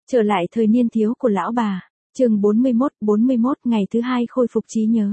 Trở lại thời niên thiếu của lão bà, chương 41 ngày thứ hai khôi phục trí nhớ.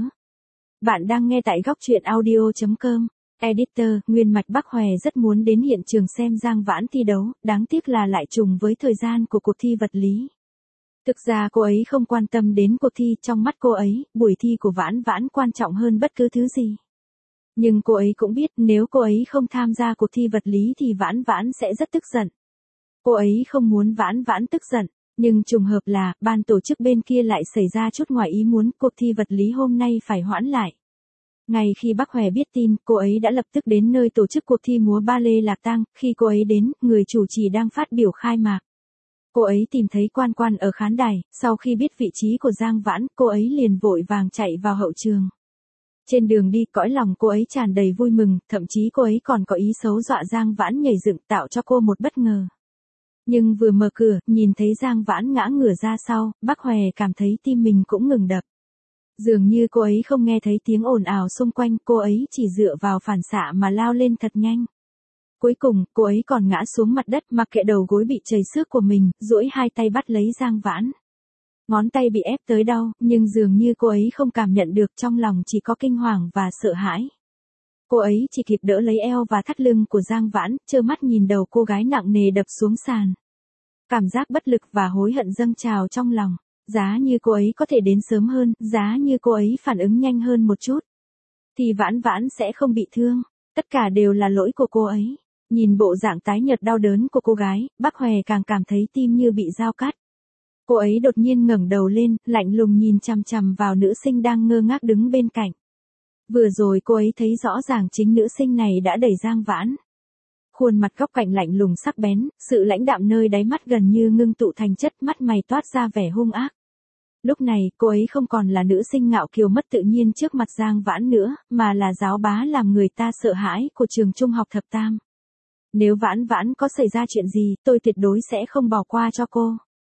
Bạn đang nghe tại góc truyện audio.com. Editor, Nguyên Mạch Bắc Hòe rất muốn đến hiện trường xem Giang Vãn thi đấu, đáng tiếc là lại trùng với thời gian của cuộc thi vật lý. Thực ra cô ấy không quan tâm đến cuộc thi, trong mắt cô ấy, buổi thi của Vãn Vãn quan trọng hơn bất cứ thứ gì. Nhưng cô ấy cũng biết nếu cô ấy không tham gia cuộc thi vật lý thì Vãn Vãn sẽ rất tức giận. Cô ấy không muốn Vãn Vãn tức giận, nhưng trùng hợp là ban tổ chức bên kia lại xảy ra chút ngoài ý muốn, cuộc thi vật lý hôm nay phải hoãn lại. Ngay khi Bắc Hòe biết tin, cô ấy đã lập tức đến nơi tổ chức cuộc thi múa ba lê Lạc Tang. Khi cô ấy đến, người chủ trì đang phát biểu khai mạc. Cô ấy tìm thấy Quan Quan ở khán đài, sau khi biết vị trí của Giang Vãn, cô ấy liền vội vàng chạy vào hậu trường. Trên đường đi, cõi lòng cô ấy tràn đầy vui mừng, thậm chí cô ấy còn có ý xấu dọa Giang Vãn nhảy dựng tạo cho cô một bất ngờ. Nhưng vừa mở cửa, nhìn thấy Giang Vãn ngã ngửa ra sau, Bắc Hòe cảm thấy tim mình cũng ngừng đập. Dường như cô ấy không nghe thấy tiếng ồn ào xung quanh, cô ấy chỉ dựa vào phản xạ mà lao lên thật nhanh. Cuối cùng, cô ấy còn ngã xuống mặt đất, mặc kệ đầu gối bị trầy xước của mình, duỗi hai tay bắt lấy Giang Vãn. Ngón tay bị ép tới đau, nhưng dường như cô ấy không cảm nhận được, trong lòng chỉ có kinh hoàng và sợ hãi. Cô ấy chỉ kịp đỡ lấy eo và thắt lưng của Giang Vãn, trơ mắt nhìn đầu cô gái nặng nề đập xuống sàn. Cảm giác bất lực và hối hận dâng trào trong lòng. Giá như cô ấy có thể đến sớm hơn, giá như cô ấy phản ứng nhanh hơn một chút, thì Vãn Vãn sẽ không bị thương. Tất cả đều là lỗi của cô ấy. Nhìn bộ dạng tái nhợt đau đớn của cô gái, Bắc Hòe càng cảm thấy tim như bị dao cắt. Cô ấy đột nhiên ngẩng đầu lên, lạnh lùng nhìn chằm chằm vào nữ sinh đang ngơ ngác đứng bên cạnh. Vừa rồi cô ấy thấy rõ ràng chính nữ sinh này đã đẩy Giang Vãn. Khuôn mặt góc cạnh lạnh lùng sắc bén, sự lãnh đạm nơi đáy mắt gần như ngưng tụ thành chất, mắt mày toát ra vẻ hung ác. Lúc này, cô ấy không còn là nữ sinh ngạo kiều mất tự nhiên trước mặt Giang Vãn nữa, mà là giáo bá làm người ta sợ hãi của trường trung học thập tam. Nếu Vãn Vãn có xảy ra chuyện gì, tôi tuyệt đối sẽ không bỏ qua cho cô.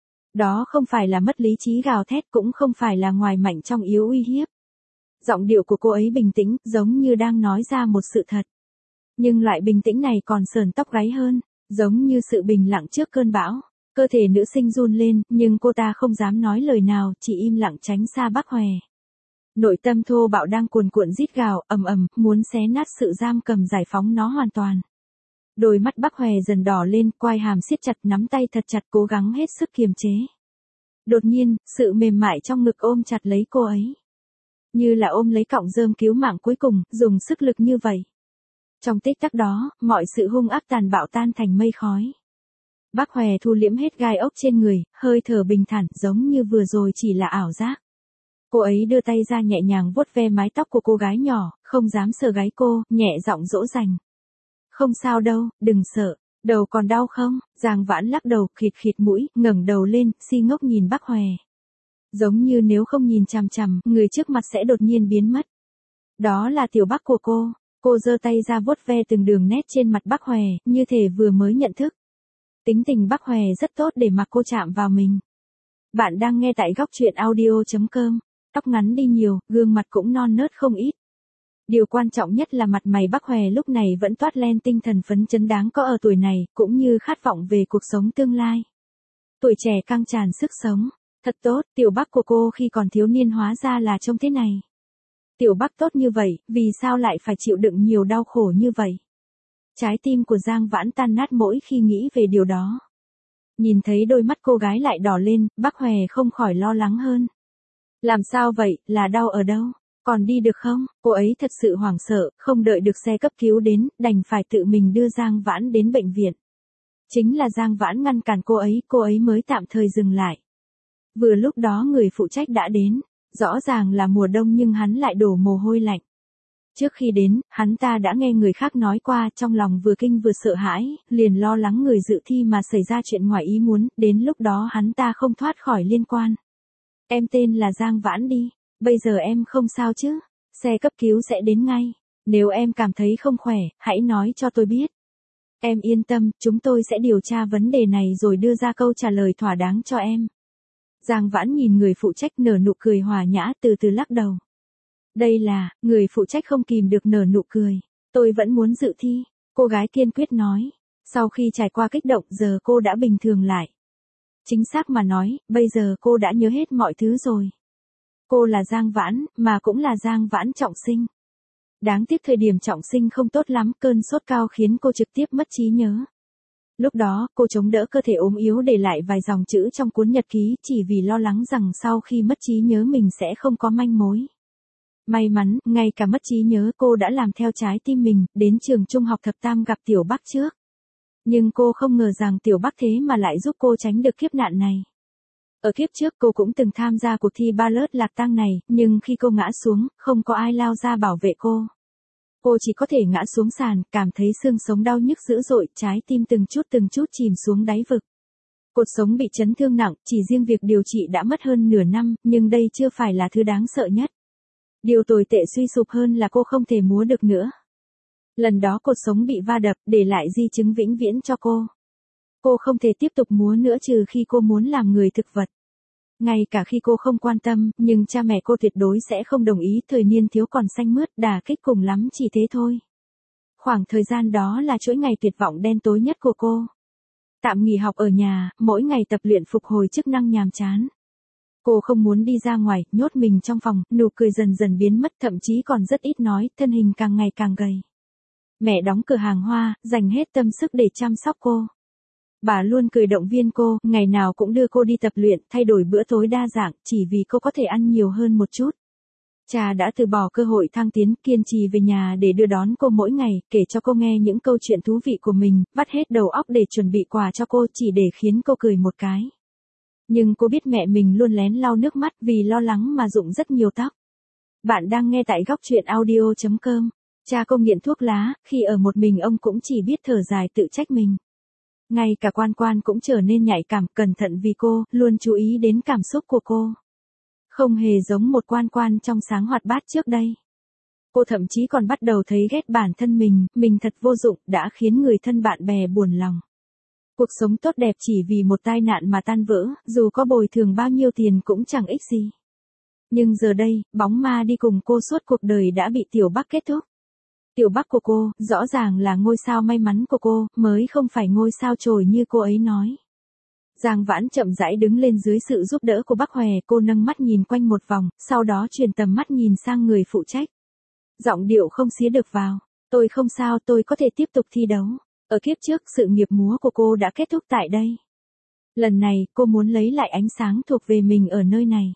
Đó không phải là mất lý trí gào thét, cũng không phải là ngoài mạnh trong yếu uy hiếp. Giọng điệu của cô ấy bình tĩnh, giống như đang nói ra một sự thật. Nhưng loại bình tĩnh này còn sờn tóc gáy hơn, giống như sự bình lặng trước cơn bão. Cơ thể nữ sinh run lên, nhưng cô ta không dám nói lời nào, chỉ im lặng tránh xa Bắc Hòe. Nội tâm thô bạo đang cuồn cuộn rít gào, ầm ầm, muốn xé nát sự giam cầm, giải phóng nó hoàn toàn. Đôi mắt Bắc Hòe dần đỏ lên, quai hàm siết chặt, nắm tay thật chặt, cố gắng hết sức kiềm chế. Đột nhiên, sự mềm mại trong ngực ôm chặt lấy cô ấy. Như là ôm lấy cọng rơm cứu mạng cuối cùng, dùng sức lực như vậy. Trong tích tắc đó, mọi sự hung ác tàn bạo tan thành mây khói. Bắc Hòe thu liễm hết gai ốc trên người, hơi thở bình thản, giống như vừa rồi chỉ là ảo giác. Cô ấy đưa tay ra nhẹ nhàng vuốt ve mái tóc của cô gái nhỏ, không dám sờ gáy cô, nhẹ giọng dỗ dành. Không sao đâu, đừng sợ, đầu còn đau không? Giang Vãn lắc đầu, khịt khịt mũi, ngẩng đầu lên, si ngốc nhìn Bắc Hòe. Giống như nếu không nhìn chằm chằm, người trước mặt sẽ đột nhiên biến mất. Đó là tiểu Bắc của cô giơ tay ra vuốt ve từng đường nét trên mặt Bắc Hòe, như thể vừa mới nhận thức. Tính tình Bắc Hòe rất tốt để mặc cô chạm vào mình. Bạn đang nghe tại góc truyện audio.com. Tóc ngắn đi nhiều, gương mặt cũng non nớt không ít. Điều quan trọng nhất là mặt mày Bắc Hòe lúc này vẫn toát lên tinh thần phấn chấn đáng có ở tuổi này, cũng như khát vọng về cuộc sống tương lai. Tuổi trẻ căng tràn sức sống. Thật tốt, tiểu Bắc của cô khi còn thiếu niên hóa ra là trông thế này. Tiểu Bắc tốt như vậy, vì sao lại phải chịu đựng nhiều đau khổ như vậy? Trái tim của Giang Vãn tan nát mỗi khi nghĩ về điều đó. Nhìn thấy đôi mắt cô gái lại đỏ lên, Bắc Hòe không khỏi lo lắng hơn. Làm sao vậy, là đau ở đâu? Còn đi được không? Cô ấy thật sự hoảng sợ, không đợi được xe cấp cứu đến, đành phải tự mình đưa Giang Vãn đến bệnh viện. Chính là Giang Vãn ngăn cản cô ấy mới tạm thời dừng lại. Vừa lúc đó người phụ trách đã đến, rõ ràng là mùa đông nhưng hắn lại đổ mồ hôi lạnh. Trước khi đến, hắn ta đã nghe người khác nói qua, trong lòng vừa kinh vừa sợ hãi, liền lo lắng người dự thi mà xảy ra chuyện ngoài ý muốn, đến lúc đó hắn ta không thoát khỏi liên quan. Em tên là Giang Vãn đi, bây giờ em không sao chứ? Xe cấp cứu sẽ đến ngay. Nếu em cảm thấy không khỏe, hãy nói cho tôi biết. Em yên tâm, chúng tôi sẽ điều tra vấn đề này rồi đưa ra câu trả lời thỏa đáng cho em. Giang Vãn nhìn người phụ trách nở nụ cười hòa nhã, từ từ lắc đầu. Đây là, người phụ trách không kìm được nở nụ cười. Tôi vẫn muốn dự thi, cô gái kiên quyết nói. Sau khi trải qua kích động giờ cô đã bình thường lại. Chính xác mà nói, bây giờ cô đã nhớ hết mọi thứ rồi. Cô là Giang Vãn, mà cũng là Giang Vãn trọng sinh. Đáng tiếc thời điểm trọng sinh không tốt lắm, cơn sốt cao khiến cô trực tiếp mất trí nhớ. Lúc đó, cô chống đỡ cơ thể ốm yếu để lại vài dòng chữ trong cuốn nhật ký chỉ vì lo lắng rằng sau khi mất trí nhớ mình sẽ không có manh mối. May mắn, ngay cả mất trí nhớ cô đã làm theo trái tim mình, đến trường trung học thập tam gặp Tiểu Bắc trước. Nhưng cô không ngờ rằng Tiểu Bắc thế mà lại giúp cô tránh được kiếp nạn này. Ở kiếp trước cô cũng từng tham gia cuộc thi Ballet lạc tang này, nhưng khi cô ngã xuống, không có ai lao ra bảo vệ cô. Cô chỉ có thể ngã xuống sàn, cảm thấy xương sống đau nhức dữ dội, trái tim từng chút chìm xuống đáy vực. Cột sống bị chấn thương nặng, chỉ riêng việc điều trị đã mất hơn nửa năm, nhưng đây chưa phải là thứ đáng sợ nhất. Điều tồi tệ suy sụp hơn là cô không thể múa được nữa. Lần đó cột sống bị va đập, để lại di chứng vĩnh viễn cho cô. Cô không thể tiếp tục múa nữa trừ khi cô muốn làm người thực vật. Ngay cả khi cô không quan tâm, nhưng cha mẹ cô tuyệt đối sẽ không đồng ý, thời niên thiếu còn xanh mướt, đả kích cùng lắm chỉ thế thôi. Khoảng thời gian đó là chuỗi ngày tuyệt vọng đen tối nhất của cô. Tạm nghỉ học ở nhà, mỗi ngày tập luyện phục hồi chức năng nhàm chán. Cô không muốn đi ra ngoài, nhốt mình trong phòng, nụ cười dần dần biến mất, thậm chí còn rất ít nói, thân hình càng ngày càng gầy. Mẹ đóng cửa hàng hoa, dành hết tâm sức để chăm sóc cô. Bà luôn cười động viên cô, ngày nào cũng đưa cô đi tập luyện, thay đổi bữa tối đa dạng, chỉ vì cô có thể ăn nhiều hơn một chút. Cha đã từ bỏ cơ hội thăng tiến, kiên trì về nhà để đưa đón cô mỗi ngày, kể cho cô nghe những câu chuyện thú vị của mình, vắt hết đầu óc để chuẩn bị quà cho cô chỉ để khiến cô cười một cái. Nhưng cô biết mẹ mình luôn lén lau nước mắt vì lo lắng mà rụng rất nhiều tóc. Bạn đang nghe tại góc truyện audio.com. Cha cô nghiện thuốc lá, khi ở một mình ông cũng chỉ biết thở dài tự trách mình. Ngay cả Quan Quan cũng trở nên nhạy cảm, cẩn thận vì cô, luôn chú ý đến cảm xúc của cô. Không hề giống một Quan Quan trong sáng hoạt bát trước đây. Cô thậm chí còn bắt đầu thấy ghét bản thân mình thật vô dụng, đã khiến người thân bạn bè buồn lòng. Cuộc sống tốt đẹp chỉ vì một tai nạn mà tan vỡ, dù có bồi thường bao nhiêu tiền cũng chẳng ích gì. Nhưng giờ đây, bóng ma đi cùng cô suốt cuộc đời đã bị Tiểu Bắc kết thúc. Tiểu Bắc của cô, rõ ràng là ngôi sao may mắn của cô, mới không phải ngôi sao chổi như cô ấy nói. Giang Vãn chậm rãi đứng lên dưới sự giúp đỡ của Bắc Hòe, cô nâng mắt nhìn quanh một vòng, sau đó chuyển tầm mắt nhìn sang người phụ trách. Giọng điệu không xía được vào. Tôi không sao, tôi có thể tiếp tục thi đấu. Ở kiếp trước, sự nghiệp múa của cô đã kết thúc tại đây. Lần này, cô muốn lấy lại ánh sáng thuộc về mình ở nơi này.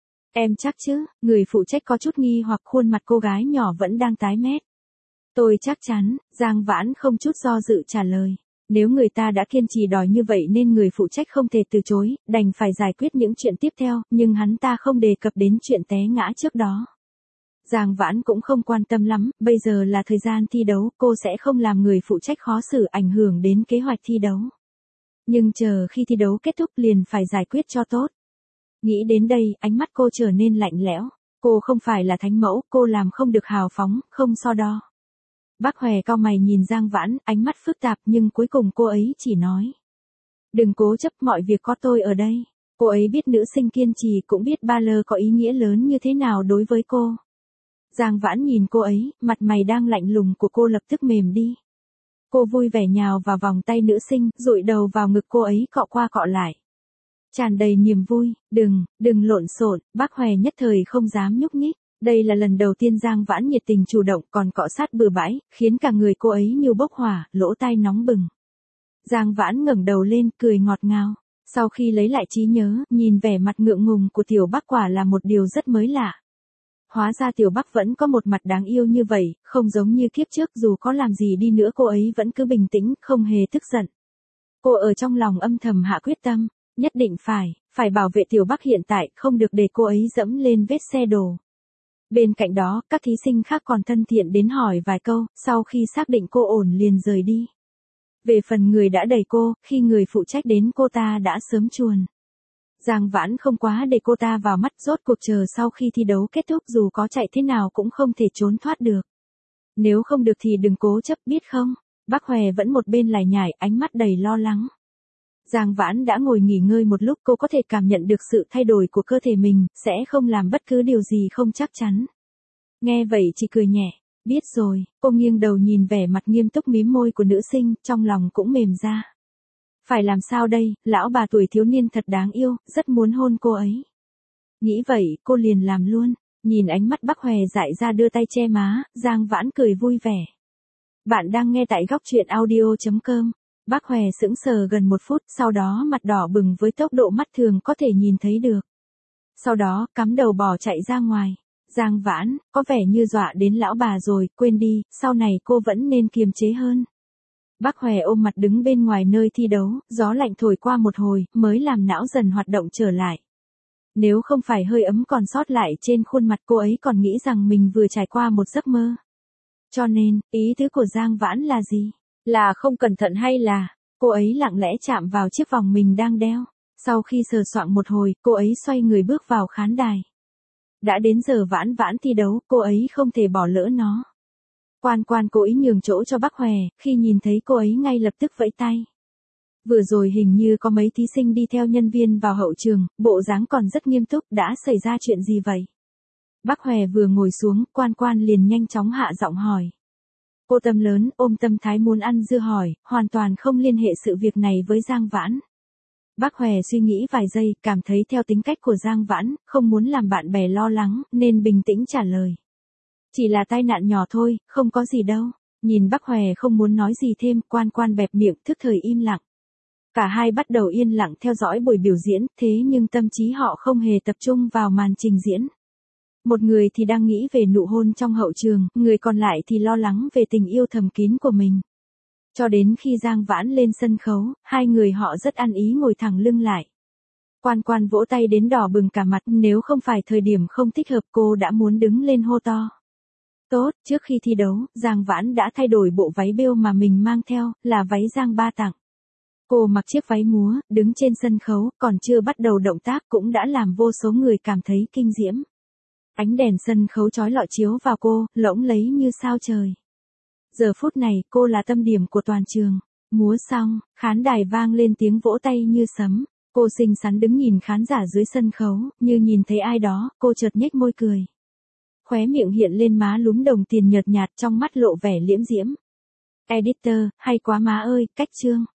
Em chắc chứ, người phụ trách có chút nghi hoặc, khuôn mặt cô gái nhỏ vẫn đang tái mét. Tôi chắc chắn, Giang Vãn không chút do dự trả lời. Nếu người ta đã kiên trì đòi như vậy nên người phụ trách không thể từ chối, đành phải giải quyết những chuyện tiếp theo, nhưng hắn ta không đề cập đến chuyện té ngã trước đó. Giang Vãn cũng không quan tâm lắm, bây giờ là thời gian thi đấu, cô sẽ không làm người phụ trách khó xử ảnh hưởng đến kế hoạch thi đấu. Nhưng chờ khi thi đấu kết thúc liền phải giải quyết cho tốt. Nghĩ đến đây, ánh mắt cô trở nên lạnh lẽo. Cô không phải là thánh mẫu, cô làm không được hào phóng, không so đo. Bác Hòe cau mày nhìn Giang Vãn, ánh mắt phức tạp nhưng cuối cùng cô ấy chỉ nói. Đừng cố chấp, mọi việc có tôi ở đây. Cô ấy biết nữ sinh kiên trì, cũng biết ballet có ý nghĩa lớn như thế nào đối với cô. Giang Vãn nhìn cô ấy, mặt mày đang lạnh lùng của cô lập tức mềm đi. Cô vui vẻ nhào vào vòng tay nữ sinh, dụi đầu vào ngực cô ấy cọ qua cọ lại. Tràn đầy niềm vui, đừng lộn xộn, bác Hòe nhất thời không dám nhúc nhích. Đây là lần đầu tiên Giang Vãn nhiệt tình chủ động còn cọ sát bừa bãi, khiến cả người cô ấy như bốc hỏa, lỗ tai nóng bừng. Giang Vãn ngẩng đầu lên, cười ngọt ngào. Sau khi lấy lại trí nhớ, nhìn vẻ mặt ngượng ngùng của Tiểu Bắc quả là một điều rất mới lạ. Hóa ra Tiểu Bắc vẫn có một mặt đáng yêu như vậy, không giống như kiếp trước, dù có làm gì đi nữa cô ấy vẫn cứ bình tĩnh, không hề tức giận. Cô ở trong lòng âm thầm hạ quyết tâm, nhất định phải bảo vệ Tiểu Bắc hiện tại, không được để cô ấy dẫm lên vết xe đổ. Bên cạnh đó, các thí sinh khác còn thân thiện đến hỏi vài câu, sau khi xác định cô ổn liền rời đi. Về phần người đã đẩy cô, khi người phụ trách đến cô ta đã sớm chuồn. Giang Vãn không quá để cô ta vào mắt, rốt cuộc chờ sau khi thi đấu kết thúc dù có chạy thế nào cũng không thể trốn thoát được. Nếu không được thì đừng cố chấp, biết không? Bác Hòe vẫn một bên lải nhải, ánh mắt đầy lo lắng. Giang Vãn đã ngồi nghỉ ngơi một lúc, cô có thể cảm nhận được sự thay đổi của cơ thể mình, sẽ không làm bất cứ điều gì không chắc chắn. Nghe vậy chỉ cười nhẹ, biết rồi, cô nghiêng đầu nhìn vẻ mặt nghiêm túc mím môi của nữ sinh, trong lòng cũng mềm ra. Phải làm sao đây, lão bà tuổi thiếu niên thật đáng yêu, rất muốn hôn cô ấy. Nghĩ vậy, cô liền làm luôn. Nhìn ánh mắt Bắc Hòe dại ra đưa tay che má, Giang Vãn cười vui vẻ. Bạn đang nghe tại góc truyện audio.com. Bắc Hòe sững sờ gần 1 phút, sau đó mặt đỏ bừng với tốc độ mắt thường có thể nhìn thấy được. Sau đó, cắm đầu bỏ chạy ra ngoài. Giang Vãn, có vẻ như dọa đến lão bà rồi, quên đi, sau này cô vẫn nên kiềm chế hơn. Bắc Hòe ôm mặt đứng bên ngoài nơi thi đấu, gió lạnh thổi qua một hồi, mới làm não dần hoạt động trở lại. Nếu không phải hơi ấm còn sót lại trên khuôn mặt, cô ấy còn nghĩ rằng mình vừa trải qua một giấc mơ. Cho nên, ý tứ của Giang Vãn là gì? Là không cẩn thận hay là, cô ấy lặng lẽ chạm vào chiếc vòng mình đang đeo. Sau khi sờ soạng một hồi, cô ấy xoay người bước vào khán đài. Đã đến giờ Vãn Vãn thi đấu, cô ấy không thể bỏ lỡ nó. Quan Quan cố ý nhường chỗ cho Bắc Hòe, khi nhìn thấy cô ấy ngay lập tức vẫy tay. Vừa rồi hình như có mấy thí sinh đi theo nhân viên vào hậu trường, bộ dáng còn rất nghiêm túc, đã xảy ra chuyện gì vậy? Bắc Hòe vừa ngồi xuống, Quan Quan liền nhanh chóng hạ giọng hỏi. Cô tâm lớn, ôm tâm thái muốn ăn dưa hỏi, hoàn toàn không liên hệ sự việc này với Giang Vãn. Bắc Hòe suy nghĩ vài giây, cảm thấy theo tính cách của Giang Vãn, không muốn làm bạn bè lo lắng, nên bình tĩnh trả lời. Chỉ là tai nạn nhỏ thôi, không có gì đâu. Nhìn Bắc Hòe không muốn nói gì thêm, Quan Quan bẹp miệng, thức thời im lặng. Cả hai bắt đầu yên lặng theo dõi buổi biểu diễn, thế nhưng tâm trí họ không hề tập trung vào màn trình diễn. Một người thì đang nghĩ về nụ hôn trong hậu trường, người còn lại thì lo lắng về tình yêu thầm kín của mình. Cho đến khi Giang Vãn lên sân khấu, hai người họ rất ăn ý ngồi thẳng lưng lại. Quan Quan vỗ tay đến đỏ bừng cả mặt, nếu không phải thời điểm không thích hợp cô đã muốn đứng lên hô to. Tốt, trước khi thi đấu, Giang Vãn đã thay đổi bộ váy bêu mà mình mang theo, là váy Giang ba tặng. Cô mặc chiếc váy múa, đứng trên sân khấu, còn chưa bắt đầu động tác cũng đã làm vô số người cảm thấy kinh diễm. Ánh đèn sân khấu chói lọi chiếu vào cô, lộng lẫy như sao trời. Giờ phút này, cô là tâm điểm của toàn trường. Múa xong, khán đài vang lên tiếng vỗ tay như sấm. Cô xinh xắn đứng nhìn khán giả dưới sân khấu, như nhìn thấy ai đó, cô chợt nhếch môi cười. Khóe miệng hiện lên má lúm đồng tiền nhợt nhạt, trong mắt lộ vẻ liễm diễm. Editor, hay quá má ơi, cách chương.